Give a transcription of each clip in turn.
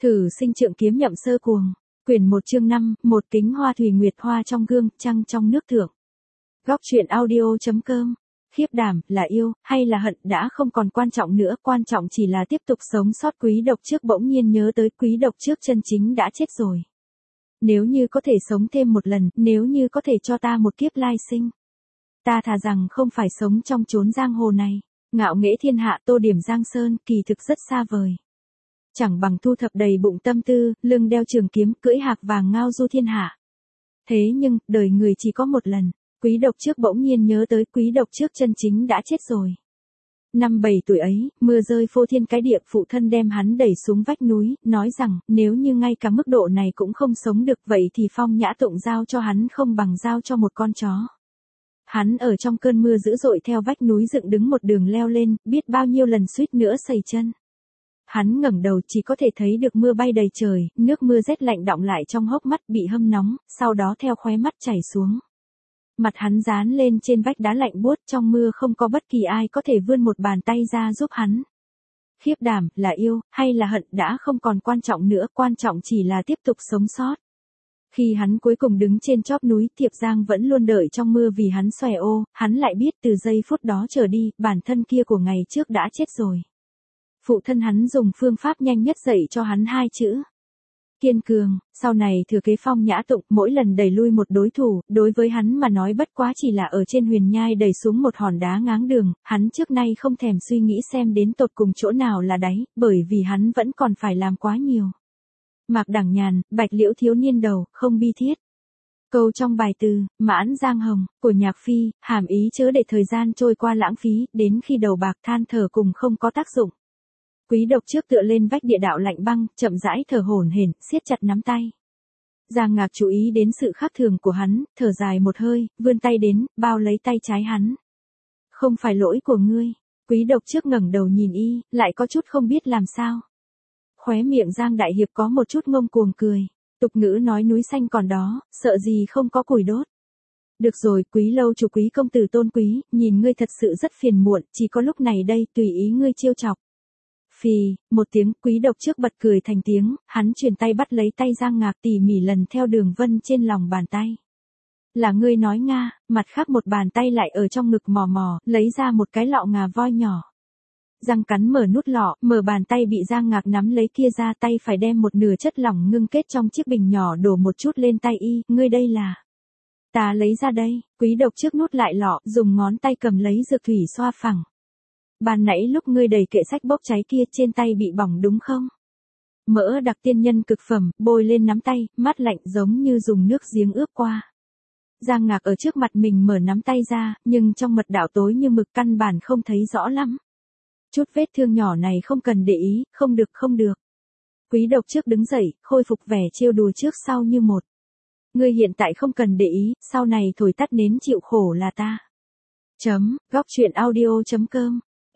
Thử sinh trượng kiếm nhậm sơ cuồng. Quyển 1 chương 5, một kính hoa thủy nguyệt hoa trong gương, trăng trong nước thượng. Góc truyện audio.com. Khiếp đảm, là yêu, hay là hận đã không còn quan trọng nữa, quan trọng chỉ là tiếp tục sống sót. Quý độc trước bỗng nhiên nhớ tới quý độc trước chân chính đã chết rồi. Nếu như có thể sống thêm một lần, nếu như có thể cho ta một kiếp lai sinh. Ta thà rằng không phải sống trong chốn giang hồ này. Ngạo nghễ thiên hạ, tô điểm giang sơn, kỳ thực rất xa vời. Chẳng bằng thu thập đầy bụng tâm tư, lưng đeo trường kiếm, cưỡi hạc vàng ngao du thiên hạ. Thế nhưng, đời người chỉ có một lần. Quý độc trước bỗng nhiên nhớ tới quý độc trước chân chính đã chết rồi. Năm 7 tuổi ấy, mưa rơi phô thiên cái địa, phụ thân đem hắn đẩy xuống vách núi, nói rằng, nếu như ngay cả mức độ này cũng không sống được vậy thì Phong Nhã Tụng giao cho hắn không bằng giao cho một con chó. Hắn ở trong cơn mưa dữ dội theo vách núi dựng đứng một đường leo lên, biết bao nhiêu lần suýt nữa sẩy chân. Hắn ngẩng đầu chỉ có thể thấy được mưa bay đầy trời, nước mưa rét lạnh đọng lại trong hốc mắt bị hâm nóng, sau đó theo khóe mắt chảy xuống. Mặt hắn dán lên trên vách đá lạnh buốt, trong mưa không có bất kỳ ai có thể vươn một bàn tay ra giúp hắn. Khiếp đảm, là yêu, hay là hận đã không còn quan trọng nữa, quan trọng chỉ là tiếp tục sống sót. Khi hắn cuối cùng đứng trên chóp núi, Thiệp Giang vẫn luôn đợi trong mưa vì hắn xòe ô, hắn lại biết từ giây phút đó trở đi, bản thân kia của ngày trước đã chết rồi. Phụ thân hắn dùng phương pháp nhanh nhất dạy cho hắn 2 chữ. Kiên cường, sau này thừa kế Phong Nhã Tụng, mỗi lần đẩy lui một đối thủ, đối với hắn mà nói bất quá chỉ là ở trên huyền nhai đẩy xuống một hòn đá ngáng đường, hắn trước nay không thèm suy nghĩ xem đến tột cùng chỗ nào là đáy, bởi vì hắn vẫn còn phải làm quá nhiều. Mạc Đẳng Nhàn, Bạch Liễu thiếu niên đầu, không bi thiết. Câu trong bài từ, Mãn Giang Hồng, của Nhạc Phi, hàm ý chớ để thời gian trôi qua lãng phí, đến khi đầu bạc than thở cùng không có tác dụng. Quý độc trước tựa lên vách địa đạo lạnh băng, chậm rãi thở hổn hển, siết chặt nắm tay. Giang Ngạc chú ý đến sự khác thường của hắn, thở dài một hơi, vươn tay đến, bao lấy tay trái hắn. Không phải lỗi của ngươi. Quý độc trước ngẩng đầu nhìn y, lại có chút không biết làm sao. Khóe miệng Giang Đại Hiệp có một chút ngông cuồng cười. Tục ngữ nói núi xanh còn đó, sợ gì không có củi đốt. Được rồi, Quý lâu chủ, Quý công tử tôn quý, nhìn ngươi thật sự rất phiền muộn, chỉ có lúc này đây tùy ý ngươi trêu chọc. Phì, một tiếng, quý độc trước bật cười thành tiếng, hắn chuyển tay bắt lấy tay Giang Ngạc tỉ mỉ lần theo đường vân trên lòng bàn tay. Là ngươi nói Nga, mặt khác một bàn tay lại ở trong ngực mò mò, lấy ra một cái lọ ngà voi nhỏ. Giang cắn mở nút lọ, mở bàn tay bị Giang Ngạc nắm lấy kia ra, tay phải đem một nửa chất lỏng ngưng kết trong chiếc bình nhỏ đổ một chút lên tay y, ngươi đây là. Ta lấy ra đây, quý độc trước nút lại lọ, dùng ngón tay cầm lấy dược thủy xoa phẳng. Ban nãy lúc ngươi đẩy kệ sách bốc cháy kia trên tay bị bỏng đúng không? Mỡ đặc tiên nhân cực phẩm, bôi lên nắm tay, mát lạnh giống như dùng nước giếng ướp qua. Giang Ngạc ở trước mặt mình mở nắm tay ra, nhưng trong mật đạo tối như mực căn bản không thấy rõ lắm. Chút vết thương nhỏ này không cần để ý, không được không được. Quý độc trước đứng dậy, khôi phục vẻ trêu đùa trước sau như một. Ngươi hiện tại không cần để ý, sau này thổi tắt nến chịu khổ là ta. Góc truyện audio.com.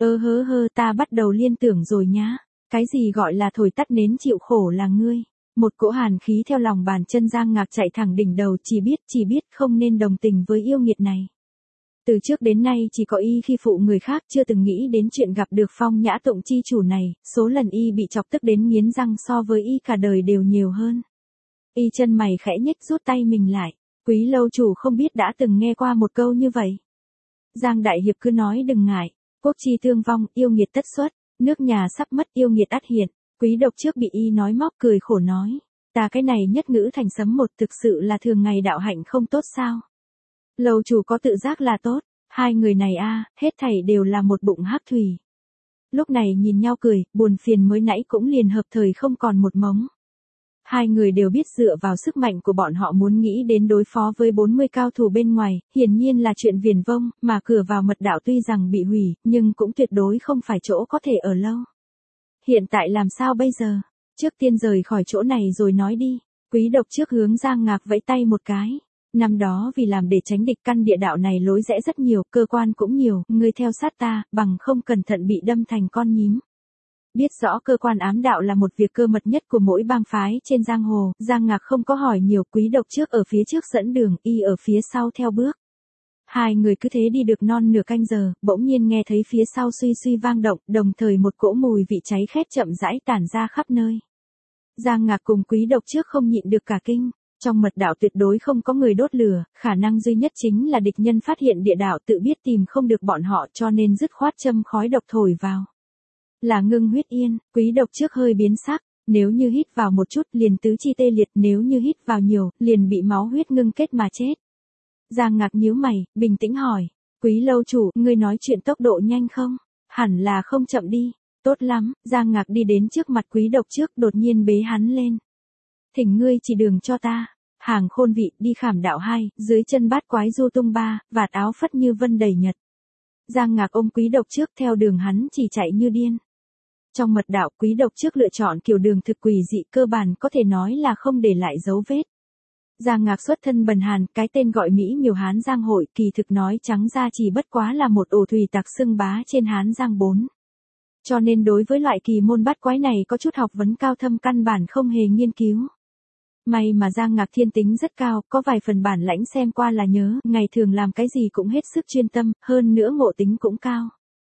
Ta bắt đầu liên tưởng rồi nhá. Cái gì gọi là thổi tắt nến chịu khổ là ngươi. Một cỗ hàn khí theo lòng bàn chân Giang Ngạc chạy thẳng đỉnh đầu, chỉ biết không nên đồng tình với yêu nghiệt này. Từ trước đến nay chỉ có y khi phụ người khác, chưa từng nghĩ đến chuyện gặp được Phong Nhã Tụng chi chủ này, số lần y bị chọc tức đến nghiến răng so với y cả đời đều nhiều hơn. Y chân mày khẽ nhếch rút tay mình lại. Quý lâu chủ không biết đã từng nghe qua một câu như vậy. Giang Đại Hiệp cứ nói đừng ngại. Quốc chi thương vong, yêu nghiệt tất xuất, nước nhà sắp mất, yêu nghiệt ắt hiện. Quý độc trước bị y nói móc cười khổ nói. Ta cái này nhất ngữ thành sấm một, thực sự là thường ngày đạo hạnh không tốt sao? Lâu chủ có tự giác là tốt, hai người này hết thảy đều là một bụng hắc thủy. Lúc này nhìn nhau cười, buồn phiền mới nãy cũng liền hợp thời không còn một mống. Hai người đều biết dựa vào sức mạnh của bọn họ muốn nghĩ đến đối phó với 40 cao thủ bên ngoài, hiển nhiên là chuyện viển vông, mà cửa vào mật đạo tuy rằng bị hủy, nhưng cũng tuyệt đối không phải chỗ có thể ở lâu. Hiện tại làm sao bây giờ? Trước tiên rời khỏi chỗ này rồi nói đi. Quý độc trước hướng Giang Ngạc vẫy tay một cái. Năm đó vì làm để tránh địch, căn địa đạo này lối rẽ rất nhiều, cơ quan cũng nhiều, ngươi theo sát ta, bằng không cẩn thận bị đâm thành con nhím. Biết rõ cơ quan ám đạo là một việc cơ mật nhất của mỗi bang phái trên giang hồ, Giang Ngạc không có hỏi nhiều, quý độc trước ở phía trước dẫn đường, y ở phía sau theo bước. Hai người cứ thế đi được non nửa canh giờ, bỗng nhiên nghe thấy phía sau suy suy vang động, đồng thời một cỗ mùi vị cháy khét chậm rãi tản ra khắp nơi. Giang Ngạc cùng Quý Độc trước không nhịn được cả kinh. Trong mật đạo tuyệt đối không có người đốt lửa, khả năng duy nhất chính là địch nhân phát hiện địa đạo tự biết tìm không được bọn họ cho nên dứt khoát châm khói độc thổi vào. Là Ngưng Huyết Yên, Quý Độc trước hơi biến sắc, nếu như hít vào một chút liền tứ chi tê liệt, nếu như hít vào nhiều, liền bị máu huyết ngưng kết mà chết. Giang Ngạc nhíu mày, bình tĩnh hỏi, Quý lâu chủ, ngươi nói chuyện tốc độ nhanh không? Hẳn là không chậm đi. Tốt lắm, Giang Ngạc đi đến trước mặt Quý Độc trước, đột nhiên bế hắn lên. Thỉnh ngươi chỉ đường cho ta. Hàng khôn vị đi khảm đạo 2, dưới chân bát quái du tung 3, vạt áo phất như vân đầy nhật. Giang Ngạc ôm Quý Độc trước theo đường hắn chỉ chạy như điên. Trong mật đạo Quý Độc trước lựa chọn kiểu đường thực quỷ dị cơ bản có thể nói là không để lại dấu vết. Giang Ngạc xuất thân bần hàn, cái tên gọi Mỹ Miều Hán Giang hội kỳ thực nói trắng ra chỉ bất quá là một ổ thủy tặc xưng bá trên Hán Giang 4. Cho nên đối với loại kỳ môn bát quái này có chút học vấn cao thâm căn bản không hề nghiên cứu. May mà Giang Ngạc thiên tính rất cao, có vài phần bản lãnh xem qua là nhớ, ngày thường làm cái gì cũng hết sức chuyên tâm, hơn nữa ngộ tính cũng cao.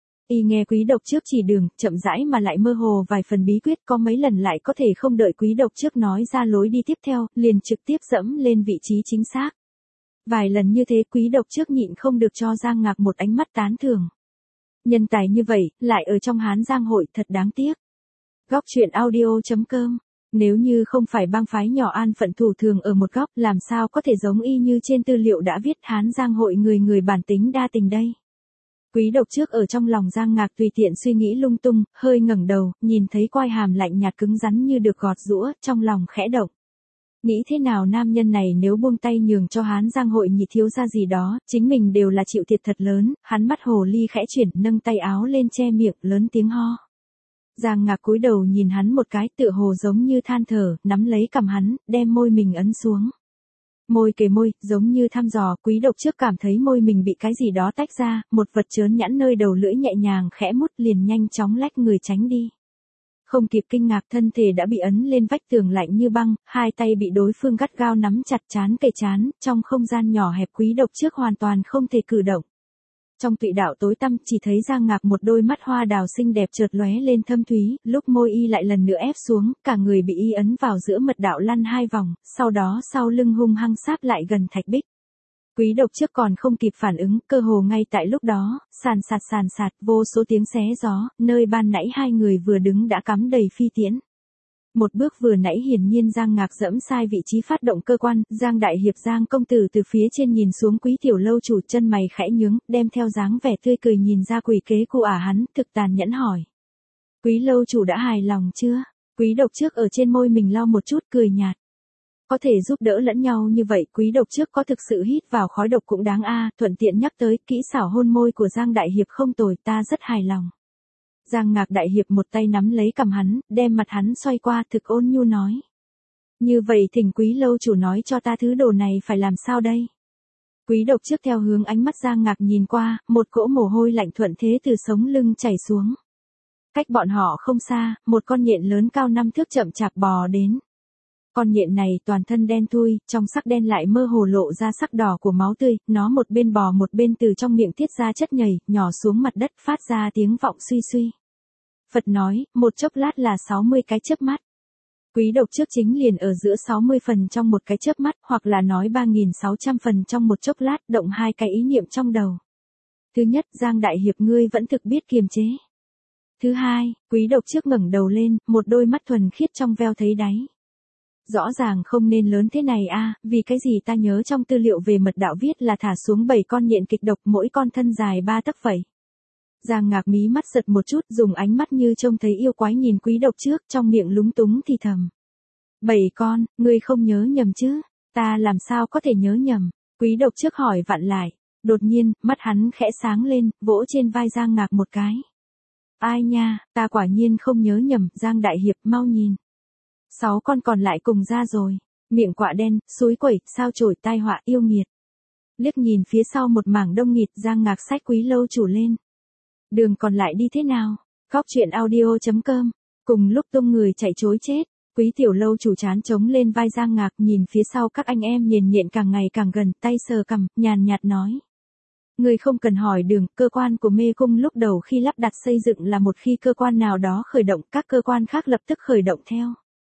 Y nghe Quý Độc trước chỉ đường, chậm rãi mà lại mơ hồ vài phần bí quyết, có mấy lần lại có thể không đợi Quý Độc trước nói ra lối đi tiếp theo, liền trực tiếp dẫm lên vị trí chính xác. Vài lần như thế Quý Độc trước nhịn không được cho Giang Ngạc một ánh mắt tán thưởng. Nhân tài như vậy, lại ở trong Hán Giang hội thật đáng tiếc. Góc truyện audio.com. Nếu như không phải bang phái nhỏ an phận thủ thường ở một góc, làm sao có thể giống y như trên tư liệu đã viết Hán Giang hội người người bản tính đa tình đây. Quý Độc trước ở trong lòng Giang Ngạc tùy tiện suy nghĩ lung tung, hơi ngẩng đầu, nhìn thấy quai hàm lạnh nhạt cứng rắn như được gọt giũa, trong lòng khẽ động. Nghĩ thế nào nam nhân này nếu buông tay nhường cho Hán Giang hội nhị thiếu gia gì đó, chính mình đều là chịu thiệt thật lớn, hắn mắt hồ ly khẽ chuyển, nâng tay áo lên che miệng, lớn tiếng ho. Giang Ngạc cúi đầu nhìn hắn một cái, tựa hồ giống như than thở, nắm lấy cằm hắn, đem môi mình ấn xuống. Môi kề môi, giống như thăm dò, Quý Độc trước cảm thấy môi mình bị cái gì đó tách ra, một vật chớn nhẵn nơi đầu lưỡi nhẹ nhàng khẽ mút liền nhanh chóng lách người tránh đi. Không kịp kinh ngạc thân thể đã bị ấn lên vách tường lạnh như băng, hai tay bị đối phương gắt gao nắm chặt trán kề trán, trong không gian nhỏ hẹp Quý Độc trước hoàn toàn không thể cử động. Trong tụy đạo tối tăm chỉ thấy Giang Ngạc một đôi mắt hoa đào xinh đẹp chợt lóe lên thâm thúy, lúc môi y lại lần nữa ép xuống, cả người bị y ấn vào giữa mật đạo lăn 2 vòng, sau đó sau lưng hung hăng sáp lại gần thạch bích. Quý Độc trước còn không kịp phản ứng, cơ hồ ngay tại lúc đó, sàn sạt, vô số tiếng xé gió, nơi ban nãy hai người vừa đứng đã cắm đầy phi tiễn. Một bước vừa nãy hiển nhiên Giang Ngạc dẫm sai vị trí phát động cơ quan, Giang Đại Hiệp Giang công tử từ phía trên nhìn xuống Quý tiểu lâu chủ, chân mày khẽ nhướng, đem theo dáng vẻ tươi cười nhìn ra quỷ kế của hắn, thực tàn nhẫn hỏi. Quý lâu chủ đã hài lòng chưa? Quý Độc trước ở trên môi mình lau một chút cười nhạt. Có thể giúp đỡ lẫn nhau như vậy, Quý Độc trước có thực sự hít vào khói độc cũng đáng a. Thuận tiện nhắc tới, kỹ xảo hôn môi của Giang Đại Hiệp không tồi, ta rất hài lòng. Giang Ngạc Đại Hiệp một tay nắm lấy cằm hắn, đem mặt hắn xoay qua, thực ôn nhu nói. Như vậy thỉnh Quý lâu chủ nói cho ta thứ đồ này phải làm sao đây? Quý Độc trước theo hướng ánh mắt Giang Ngạc nhìn qua, một cỗ mồ hôi lạnh thuận thế từ sống lưng chảy xuống. Cách bọn họ không xa, một con nhện lớn cao 5 thước chậm chạp bò đến. Con nhện này toàn thân đen thui, trong sắc đen lại mơ hồ lộ ra sắc đỏ của máu tươi, nó một bên bò một bên từ trong miệng tiết ra chất nhầy, nhỏ xuống mặt đất phát ra tiếng vọng suy suy. Phật nói, một chốc lát là 60 cái chớp mắt. Quý Độc trước chính liền ở giữa 60 phần trong một cái chớp mắt, hoặc là nói 3.600 phần trong một chốc lát, động hai cái ý niệm trong đầu. Thứ nhất, Giang Đại Hiệp ngươi vẫn thực biết kiềm chế. Thứ hai, Quý Độc trước ngẩng đầu lên, một đôi mắt thuần khiết trong veo thấy đáy. Rõ ràng không nên lớn thế này a, vì cái gì ta nhớ trong tư liệu về mật đạo viết là thả xuống 7 con nhện kịch độc, mỗi con thân dài 3 tấc vậy. Giang Ngạc mí mắt giật một chút, dùng ánh mắt như trông thấy yêu quái nhìn Quý Độc trước, trong miệng lúng túng thì thầm. 7 con, ngươi không nhớ nhầm chứ? Ta làm sao có thể nhớ nhầm? Quý Độc trước hỏi vặn lại. Đột nhiên, mắt hắn khẽ sáng lên, vỗ trên vai Giang Ngạc một cái. Ai nha, ta quả nhiên không nhớ nhầm, Giang Đại Hiệp mau nhìn. 6 con còn lại cùng ra rồi. Miệng quạ đen, suối quẩy, sao chổi tai họa yêu nghiệt. Liếc nhìn phía sau một mảng đông nghịt, Giang Ngạc xách Quý lâu chủ lên. Đường còn lại đi thế nào? Góc truyện audio.com. Cùng lúc tung người chạy trối chết, Quý tiểu lâu chủ chán trống lên vai Giang Ngạc, nhìn phía sau các anh em nhện nhện càng ngày càng gần, tay sờ cằm, nhàn nhạt nói. Người không cần hỏi đường, cơ quan của mê cung lúc đầu khi lắp đặt xây dựng là một khi cơ quan nào đó khởi động, các cơ quan khác lập tức khởi động theo.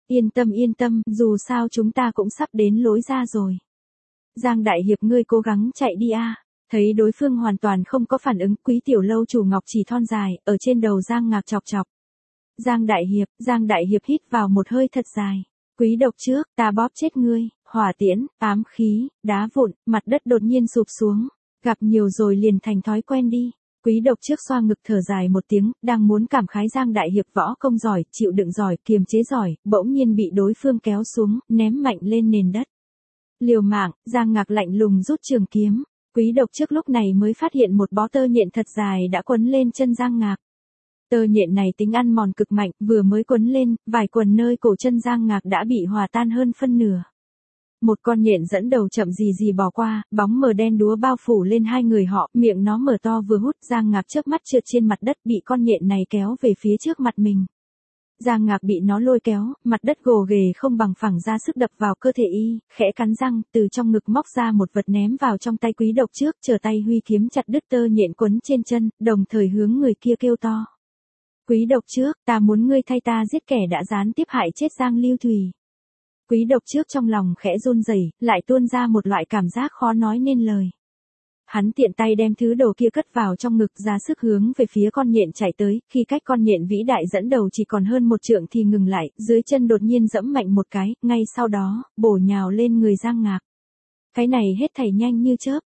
Yên tâm, dù sao chúng ta cũng sắp đến lối ra rồi. Giang Đại Hiệp ngươi cố gắng chạy đi a. Thấy đối phương hoàn toàn không có phản ứng, Quý tiểu lâu chủ ngọc chỉ thon dài, ở trên đầu Giang Ngạc chọc chọc. Giang Đại Hiệp hít vào một hơi thật dài. Quý độc trước, ta bóp chết ngươi, hỏa tiễn, ám khí, đá vụn, mặt đất đột nhiên sụp xuống. Gặp nhiều rồi liền thành thói quen đi. Quý độc trước xoa ngực thở dài một tiếng, đang muốn cảm khái Giang Đại Hiệp võ công giỏi, chịu đựng giỏi, kiềm chế giỏi, bỗng nhiên bị đối phương kéo xuống, ném mạnh lên nền đất. Liều mạng, Giang Ngạc lạnh lùng rút trường kiếm. Quý độc trước lúc này mới phát hiện một bó tơ nhện thật dài đã quấn lên chân Giang Ngạc. Tơ nhện này tính ăn mòn cực mạnh, vừa mới quấn lên, vài quần nơi cổ chân Giang Ngạc đã bị hòa tan hơn phân nửa. Một con nhện dẫn đầu chậm gì bỏ qua, bóng mờ đen đúa bao phủ lên hai người họ, miệng nó mở to vừa hút, Giang Ngạc chớp mắt trượt trên mặt đất, bị con nhện này kéo về phía trước mặt mình. Giang Ngạc bị nó lôi kéo, mặt đất gồ ghề không bằng phẳng ra sức đập vào cơ thể y, khẽ cắn răng, từ trong ngực móc ra một vật ném vào trong tay Quý độc trước, chờ tay huy kiếm chặt đứt tơ nhện quấn trên chân, đồng thời hướng người kia kêu to. Quý độc trước, ta muốn ngươi thay ta giết kẻ đã gián tiếp hại chết Giang Lưu Thùy. Quý độc trước trong lòng khẽ run rẩy, lại tuôn ra một loại cảm giác khó nói nên lời. Hắn tiện tay đem thứ đồ kia cất vào trong ngực, ra sức hướng về phía con nhện chạy tới, khi cách con nhện vĩ đại dẫn đầu chỉ còn hơn một trượng thì ngừng lại, dưới chân đột nhiên giẫm mạnh một cái, ngay sau đó, bổ nhào lên người Giang Ngạc. Cái này hết thảy nhanh như chớp,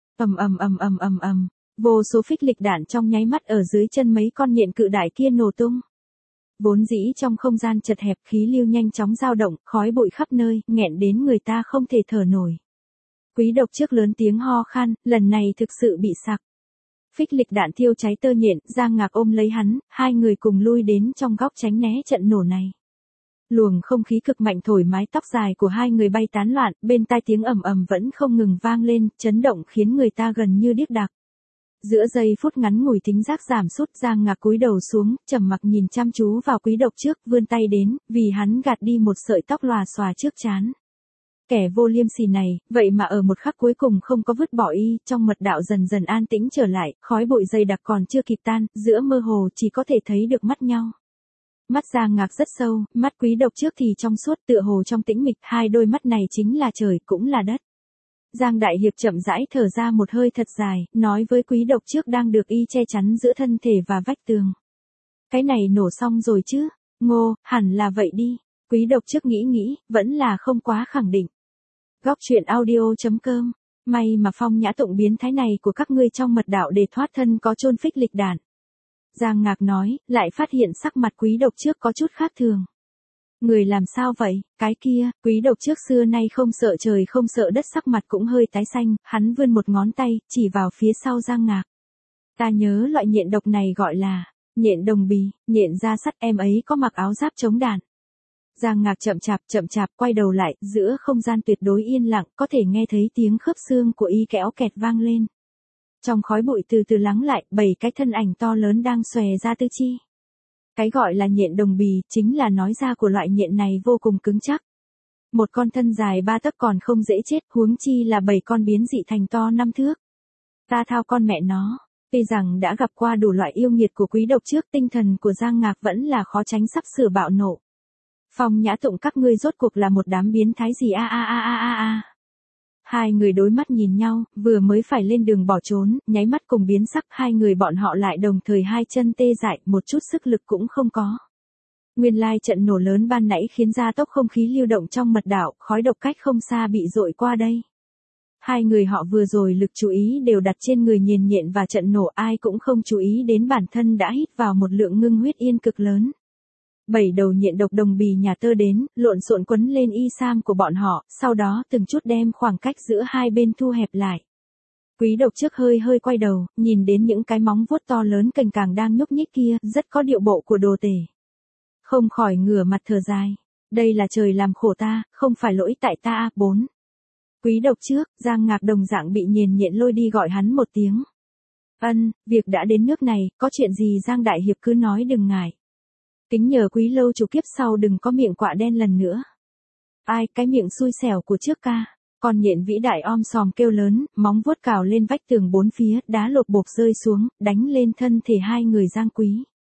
ầm. Vô số phích lịch đạn trong nháy mắt ở dưới chân mấy con nhện cự đại kia nổ tung. Vốn dĩ trong không gian chật hẹp, khí lưu nhanh chóng dao động, khói bụi khắp nơi, nghẹn đến người ta không thể thở nổi. Quý độc trước lớn tiếng ho khan, lần này thực sự bị sặc. Phích lịch đạn thiêu cháy tơ nhện, Giang Ngạc ôm lấy hắn, hai người cùng lui đến trong góc tránh né trận nổ này. Luồng không khí cực mạnh thổi mái tóc dài của hai người bay tán loạn, bên tai tiếng ầm vẫn không ngừng vang lên, chấn động khiến người ta gần như điếc đạc. Giữa giây phút ngắn ngủi tính giác giảm sút, Giang Ngạc cúi đầu xuống, trầm mặc nhìn chăm chú vào Quý độc trước, vươn tay đến, vì hắn gạt đi một sợi tóc lòa xòa trước trán. Kẻ vô liêm sỉ này, vậy mà ở một khắc cuối cùng không có vứt bỏ y, trong mật đạo dần dần an tĩnh trở lại, khói bụi dày đặc còn chưa kịp tan, giữa mơ hồ chỉ có thể thấy được mắt nhau. Mắt Giang Ngạc rất sâu, mắt Quý độc trước thì trong suốt, tựa hồ trong tĩnh mịch, hai đôi mắt này chính là trời cũng là đất. Giang Đại Hiệp chậm rãi thở ra một hơi thật dài, nói với Quý độc trước đang được y che chắn giữa thân thể và vách tường. Cái này nổ xong rồi chứ? Ngô, hẳn là vậy đi. Quý độc trước nghĩ, vẫn là không quá khẳng định. Góc truyện audio.com. May mà Phong Nhã Tụng biến thái này của các ngươi trong mật đạo để thoát thân có chôn phích lịch đạn. Giang Ngạc nói, lại phát hiện sắc mặt Quý độc trước có chút khác thường. Người làm sao vậy, cái kia, Quý độc trước xưa nay không sợ trời không sợ đất, sắc mặt cũng hơi tái xanh, hắn vươn một ngón tay, chỉ vào phía sau Giang Ngạc. Ta nhớ loại nhện độc này gọi là, nhện đồng bì, nhện da sắt, em ấy có mặc áo giáp chống đạn. Giang Ngạc chậm chạp quay đầu lại, giữa không gian tuyệt đối yên lặng, có thể nghe thấy tiếng khớp xương của y kéo kẹt vang lên. Trong khói bụi từ từ lắng lại, 7 cái thân ảnh to lớn đang xòe ra tứ chi. Cái gọi là nhện đồng bì, chính là nói ra của loại nhện này vô cùng cứng chắc. Một con thân dài 3 tấc còn không dễ chết, huống chi là 7 con biến dị thành to 5 thước. Ta thao con mẹ nó. Tuy rằng đã gặp qua đủ loại yêu nghiệt của Quý độc trước, tinh thần của Giang Ngạc vẫn là khó tránh sắp sửa bạo nộ. Phong Nhã Tụng các ngươi rốt cuộc là một đám biến thái gì a. Hai người đối mắt nhìn nhau, vừa mới phải lên đường bỏ trốn, nháy mắt cùng biến sắc, hai người bọn họ lại đồng thời hai chân tê dại, một chút sức lực cũng không có. Nguyên lai trận nổ lớn ban nãy khiến ra tốc không khí lưu động trong mật đạo, khói độc cách không xa bị dội qua đây. Hai người họ vừa rồi lực chú ý đều đặt trên người Nhiền Nhện và trận nổ, ai cũng không chú ý đến bản thân đã hít vào một lượng ngưng huyết yên cực lớn. 7 đầu nhện độc đồng bì nhà tơ đến, lộn xộn quấn lên y sam của bọn họ, sau đó từng chút đem khoảng cách giữa hai bên thu hẹp lại. Quý độc trước hơi quay đầu, nhìn đến những cái móng vuốt to lớn cành càng đang nhúc nhích kia, rất có điệu bộ của đồ tể. Không khỏi ngửa mặt thở dài. Đây là trời làm khổ ta, không phải lỗi tại ta. 4. Quý độc trước, Giang Ngạc đồng dạng bị Nhiền Nhện lôi đi gọi hắn một tiếng. Việc đã đến nước này, có chuyện gì Giang Đại Hiệp cứ nói đừng ngại. Kính nhờ Quý lâu chủ kiếp sau đừng có miệng quạ đen lần nữa. Ai, cái miệng xui xẻo của trước ca. Con nhện vĩ đại om sòm kêu lớn, móng vuốt cào lên vách tường bốn phía, đá lột bột rơi xuống, đánh lên thân thể hai người Giang Quý.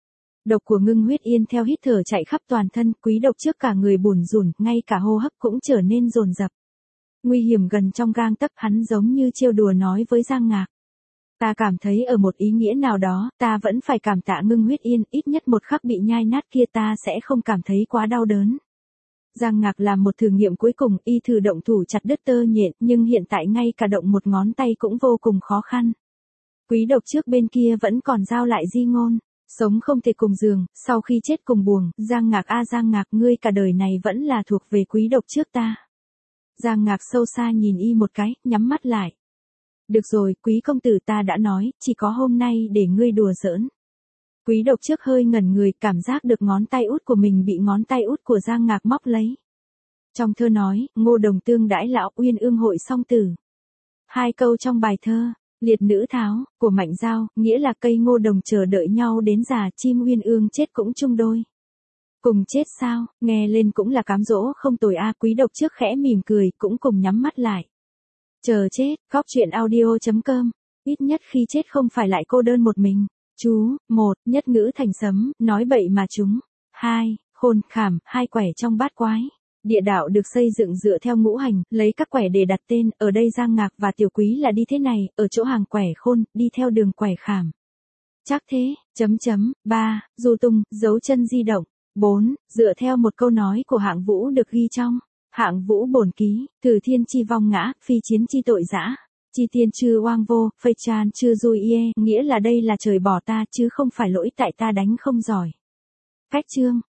Độc của Ngưng Huyết Yên theo hít thở chạy khắp toàn thân, Quý Độc trước cả người bủn rủn, ngay cả hô hấp cũng trở nên dồn dập. Nguy hiểm gần trong gang tấc, hắn giống như trêu đùa nói với Giang Ngạc. Ta cảm thấy ở một ý nghĩa nào đó, ta vẫn phải cảm tạ Ngưng Huyết Yên, ít nhất một khắc bị nhai nát kia ta sẽ không cảm thấy quá đau đớn. Giang Ngạc làm một thử nghiệm cuối cùng, y thử động thủ chặt đứt tơ nhện, nhưng hiện tại ngay cả động một ngón tay cũng vô cùng khó khăn. Quý Độc trước bên kia vẫn còn giao lại di ngôn. Sống không thể cùng giường, sau khi chết cùng buồng, Giang Ngạc Giang Ngạc, ngươi cả đời này vẫn là thuộc về Quý Độc trước ta. Giang Ngạc sâu xa nhìn y một cái, nhắm mắt lại. Được rồi, Quý công tử, ta đã nói, chỉ có hôm nay để ngươi đùa giỡn. Quý Độc trước hơi ngẩn người, cảm giác được ngón tay út của mình bị ngón tay út của Giang Ngạc móc lấy. Trong thơ nói, Ngô Đồng tương đãi lão, uyên ương hội song tử. Hai câu trong bài thơ, Liệt nữ tháo, của Mạnh Giao, nghĩa là cây ngô đồng chờ đợi nhau đến già, chim uyên ương chết cũng chung đôi. Cùng chết sao, nghe lên cũng là cám dỗ không tồi a. Quý Độc trước khẽ mỉm cười, cũng cùng nhắm mắt lại. Chờ chết, Góc Truyện Audio.com, ít nhất khi chết không phải lại cô đơn một mình. Chú, 1, nhất ngữ thành sấm, nói bậy mà chúng. 2, khôn khảm, hai quẻ trong bát quái. Địa đạo được xây dựng dựa theo ngũ hành, lấy các quẻ để đặt tên, ở đây Giang Ngạc và Tiểu Quý là đi thế này, ở chỗ hàng quẻ khôn, đi theo đường quẻ khảm. Chắc thế, 3, du tung, dấu chân di động. 4, dựa theo một câu nói của Hạng Vũ được ghi trong Hạng Vũ bổn ký, thử thiên chi vong ngã, phi chiến chi tội dã. Chi tiên chư oang vô, phây chan chư dui ie, nghĩa là đây là trời bỏ ta chứ không phải lỗi tại ta đánh không giỏi. Cách chương